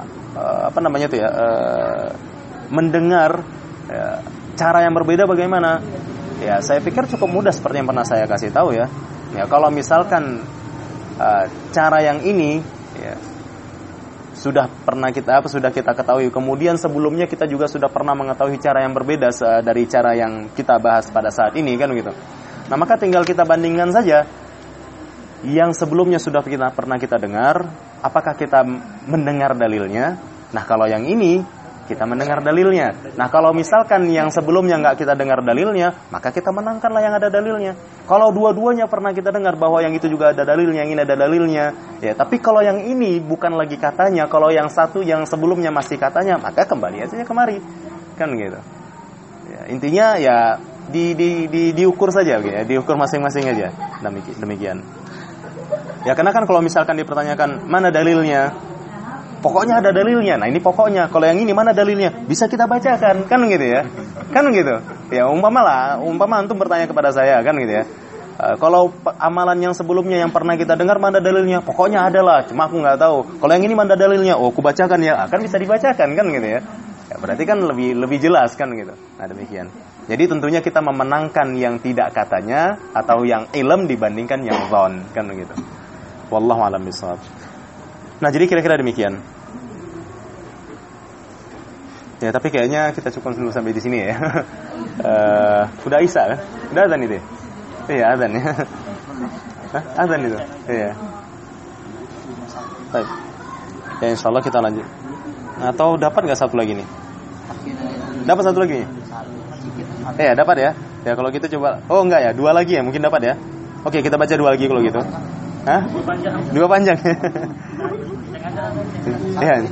Speaker 1: mendengar, ya, cara yang berbeda bagaimana? Ya, saya pikir cukup mudah seperti yang pernah saya kasih tahu, ya. Ya, kalau misalkan cara yang ini, ya, sudah kita ketahui, kemudian sebelumnya kita juga sudah pernah mengetahui cara yang berbeda dari cara yang kita bahas pada saat ini, kan, begitu. Nah, maka tinggal kita bandingkan saja yang sebelumnya sudah pernah kita dengar, apakah kita mendengar dalilnya. Nah, kalau yang ini kita mendengar dalilnya. Nah, kalau misalkan yang sebelumnya nggak kita dengar dalilnya, maka kita menangkanlah yang ada dalilnya. Kalau dua-duanya pernah kita dengar bahwa yang itu juga ada dalilnya, yang ini ada dalilnya, ya. Tapi kalau yang ini bukan lagi katanya, kalau yang satu yang sebelumnya masih katanya, maka kembali aja kemari, kan gitu. Ya, intinya ya diukur saja, ya, diukur masing-masing aja. Demikian. Ya, karena kan kalau misalkan dipertanyakan mana dalilnya, pokoknya ada dalilnya. Nah, ini pokoknya. Kalau yang ini mana dalilnya? Bisa kita bacakan, kan gitu ya. Kan gitu. Ya, umpama antum bertanya kepada saya, kan gitu ya. Kalau amalan yang sebelumnya yang pernah kita dengar mana dalilnya? Pokoknya ada lah, cuma aku nggak tahu. Kalau yang ini mana dalilnya? Oh, aku bacakan ya. Kan bisa dibacakan, kan gitu ya. Ya, berarti kan lebih jelas, kan gitu. Nah, demikian. Jadi tentunya kita memenangkan yang tidak katanya atau yang ilm dibandingkan yang zon, kan gitu. Wallahu a'lam bishawab. Nah, jadi kira-kira demikian. Ya, tapi kayaknya kita cukup dulu sampai di sini ya. Udah Isya kan? Udah azan itu. Iya, azan ya. Azan itu. Iya. Baik. Ya, insyaallah kita lanjut. Atau dapat enggak satu lagi nih? Dapat satu lagi nih? Iya, dapat ya. Ya, kalau gitu coba. Oh, enggak ya, dua lagi ya, mungkin dapat ya. Oke, kita baca dua lagi kalau gitu. Hah? Dua panjang. Iya.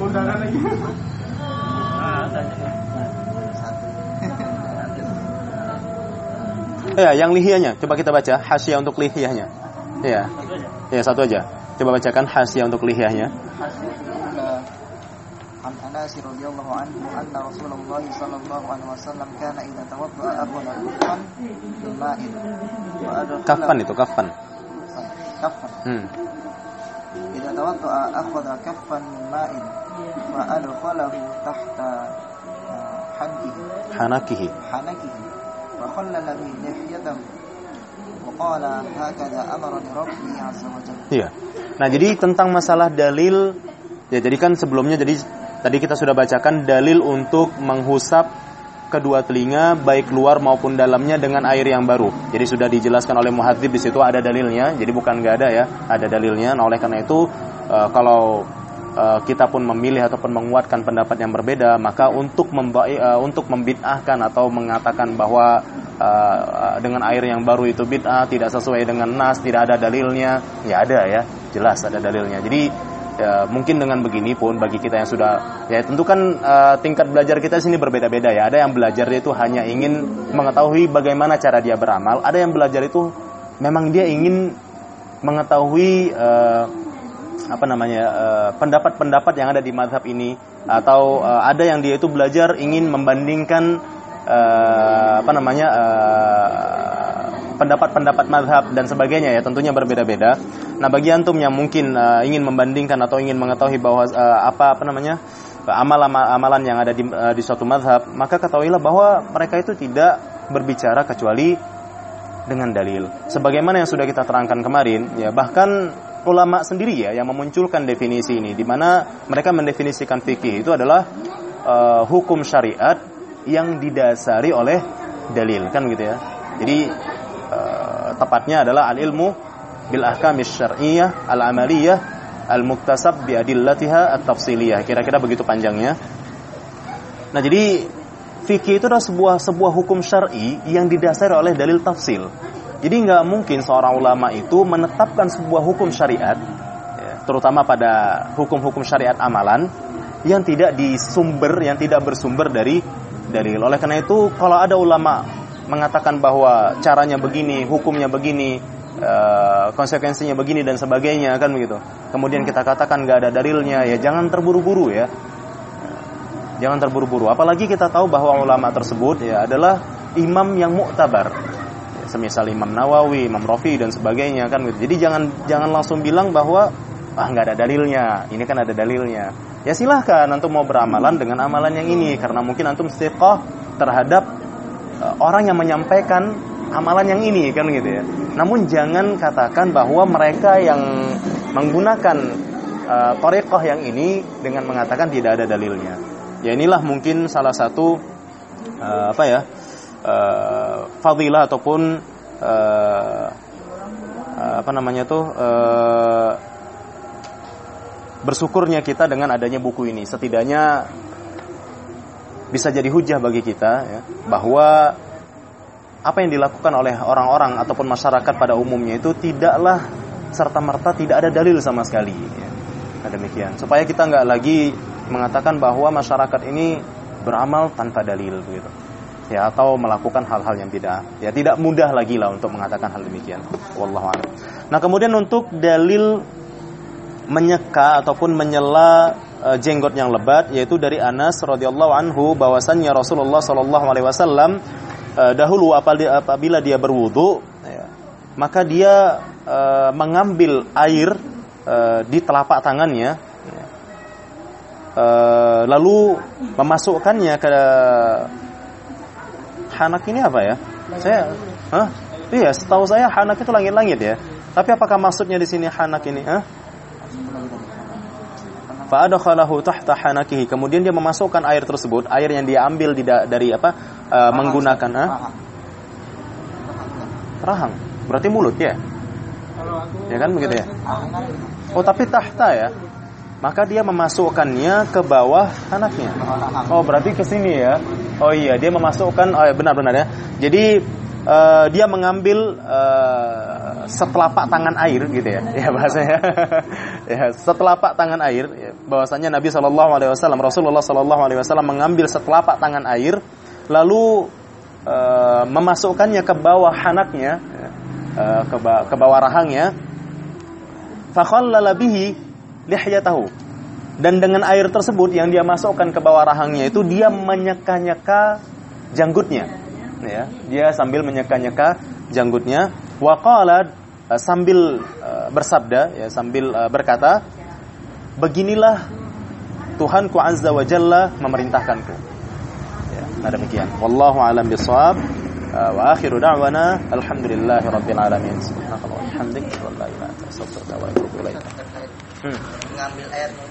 Speaker 1: Ya, yang lihiyahnya coba kita baca hasyiah untuk lihiyahnya. Iya. Ya, satu aja. Coba bacakan hasyiah untuk lihiyahnya.
Speaker 2: An Anas radhiyallahu anhu anna Rasulullah sallallahu alaihi wasallam kana idza tawadda'a akhadha kaffan min ma'in wa adkhala
Speaker 1: Kafan.
Speaker 2: Idza tawadda'a akhadha kaffan min ma'in wa adkhalahu tahta hanakihi wa khallala bi lihiyatihi wa qala hakadha amarani rabbi azza wa jalla.
Speaker 1: Iya. Nah, jadi tentang masalah dalil, ya, jadi kan sebelumnya tadi kita sudah bacakan dalil untuk menghusap kedua telinga baik luar maupun dalamnya dengan air yang baru. Jadi sudah dijelaskan oleh muhadzib di situ ada dalilnya. Jadi bukan enggak ada ya, ada dalilnya. Nah, oleh karena itu kalau kita pun memilih ataupun menguatkan pendapat yang berbeda, maka untuk membid'ahkan atau mengatakan bahwa dengan air yang baru itu bid'ah, tidak sesuai dengan nas, tidak ada dalilnya, ya ada ya, jelas ada dalilnya. Jadi ya, mungkin dengan begini pun bagi kita yang sudah, ya tentu kan tingkat belajar kita sini berbeda-beda ya. Ada yang belajar itu hanya ingin mengetahui bagaimana cara dia beramal, ada yang belajar itu memang dia ingin mengetahui pendapat-pendapat yang ada di mazhab ini, atau ada yang dia itu belajar ingin membandingkan pendapat-pendapat mazhab dan sebagainya ya, tentunya berbeda-beda. Nah, bagi antum yang mungkin ingin membandingkan atau ingin mengetahui bahwa amalan yang ada di suatu mazhab, maka ketahuilah bahwa mereka itu tidak berbicara kecuali dengan dalil. Sebagaimana yang sudah kita terangkan kemarin, ya, bahkan ulama sendiri ya yang memunculkan definisi ini, di mana mereka mendefinisikan fikih itu adalah hukum syariat yang didasari oleh dalil, kan gitu ya. Jadi tepatnya adalah al-ilmu bil ahkamis syar'iyyah al-amaliyah al-muktasab bi adillatiha at-tafsiliyah. Kira-kira begitu panjangnya. Nah, jadi fikih itu adalah sebuah hukum syar'i yang didasari oleh dalil tafsil. Jadi nggak mungkin seorang ulama itu menetapkan sebuah hukum syariat, ya, terutama pada hukum-hukum syariat amalan yang tidak bersumber dari dalil. Oleh karena itu, kalau ada ulama mengatakan bahwa caranya begini, hukumnya begini, konsekuensinya begini dan sebagainya, kan begitu. Kemudian kita katakan nggak ada dalilnya, ya jangan terburu-buru ya. Jangan terburu-buru. Apalagi kita tahu bahwa ulama tersebut ya adalah imam yang mu'tabar. Semisal Imam Nawawi, Imam Rafi dan sebagainya, kan gitu. Jadi jangan langsung bilang bahwa nggak ada dalilnya. Ini kan ada dalilnya. Ya silahkan antum mau beramalan dengan amalan yang ini, karena mungkin antum istiqah terhadap orang yang menyampaikan amalan yang ini, kan gitu ya. Namun jangan katakan bahwa mereka yang menggunakan thariqah yang ini dengan mengatakan tidak ada dalilnya. Ya inilah mungkin salah satu fadilah ataupun bersyukurnya kita dengan adanya buku ini. Setidaknya bisa jadi hujah bagi kita ya, bahwa apa yang dilakukan oleh orang-orang ataupun masyarakat pada umumnya itu tidaklah serta-merta tidak ada dalil sama sekali ya. Nah, demikian supaya kita nggak lagi mengatakan bahwa masyarakat ini beramal tanpa dalil begitu ya, atau melakukan hal-hal yang tidak mudah lagi lah untuk mengatakan hal demikian. Wallahu a'lam. Nah, kemudian untuk dalil menyeka ataupun menyela jenggot yang lebat, yaitu dari Anas radhiyallahu anhu bahwasannya Rasulullah sallallahu alaihi wasallam dahulu apabila dia berwudu ya, maka dia mengambil air di telapak tangannya ya, lalu memasukkannya ke hanak ini apa ya? Iya, setahu saya hanak itu langit-langit ya. Tapi apakah maksudnya di sini hanak ini? Fa'adakhalahu tahta hanakihi. Kemudian dia memasukkan air tersebut, air yang dia ambil dari menggunakan rahang. Berarti mulut ya? Ya kan begitu ya? Oh, tapi tahta ya. Maka dia memasukkannya ke bawah hanaknya. Oh, berarti ke sini ya. Oh iya, dia memasukkan benar-benar ya. Jadi dia mengambil setelapak tangan air gitu ya. Ya bahasanya. Ya, setelapak tangan air ya. Bahwasanya Nabi Rasulullah sallallahu alaihi wasallam mengambil setelapak tangan air lalu memasukkannya ke bawah hanaknya ya, ke bawah rahangnya. Fa khallala bihi lihyatahu, dan dengan air tersebut yang dia masukkan ke bawah rahangnya itu dia menyeka-nyeka janggutnya ya, dia sambil menyeka-nyeka janggutnya. Wa qala, sambil bersabda ya, sambil berkata, beginilah Tuhanku azza wa jalla memerintahkanku ya. Nah, demikian, wallahu a'lam bishawab. Wa akhiru da'wana alhamdulillahi rabbil alamin. Subhanallah walhamdulillah wa la ilaha illa anta astaghfiruka wa atubu ilaik. Mengambil air